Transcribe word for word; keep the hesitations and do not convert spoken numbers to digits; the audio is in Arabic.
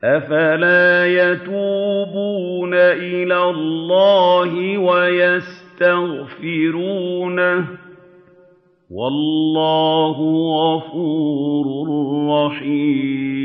أَفَلَا يَتُوبُونَ إِلَى اللَّهِ وَيَسْتَغْفِرُونَهُ ۗ وَاللَّهُ غَفُورٌ رَّحِيمٌ